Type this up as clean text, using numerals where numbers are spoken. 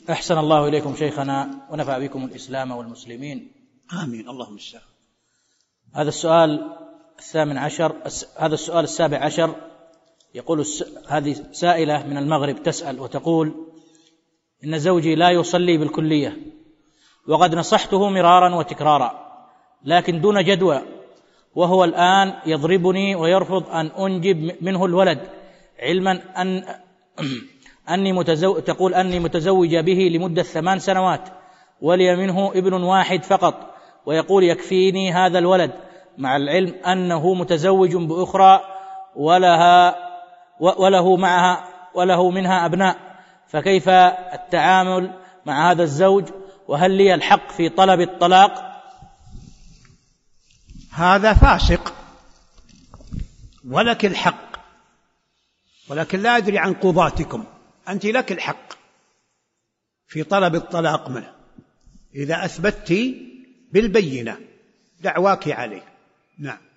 أحسن الله إليكم شيخنا ونفع بكم الإسلام والمسلمين. آمين اللهم استعان. هذا السؤال السابع عشر يقول هذه سائلة من المغرب تسأل وتقول: إن زوجي لا يصلي بالكلية، وقد نصحته مرارا وتكرارا لكن دون جدوى، وهو الآن يضربني ويرفض أن أنجب منه الولد، علما تقول أني متزوجة به لمدة 8 سنوات ولي منه ابن واحد فقط، ويقول يكفيني هذا الولد، مع العلم أنه متزوج بأخرى وله منها أبناء، فكيف التعامل مع هذا الزوج؟ وهل لي الحق في طلب الطلاق؟ هذا فاسق ولك الحق، ولكن لا أدري عن قضاتكم، أنت لك الحق في طلب الطلاق منه إذا أثبتت بالبينة دعواك عليه. نعم.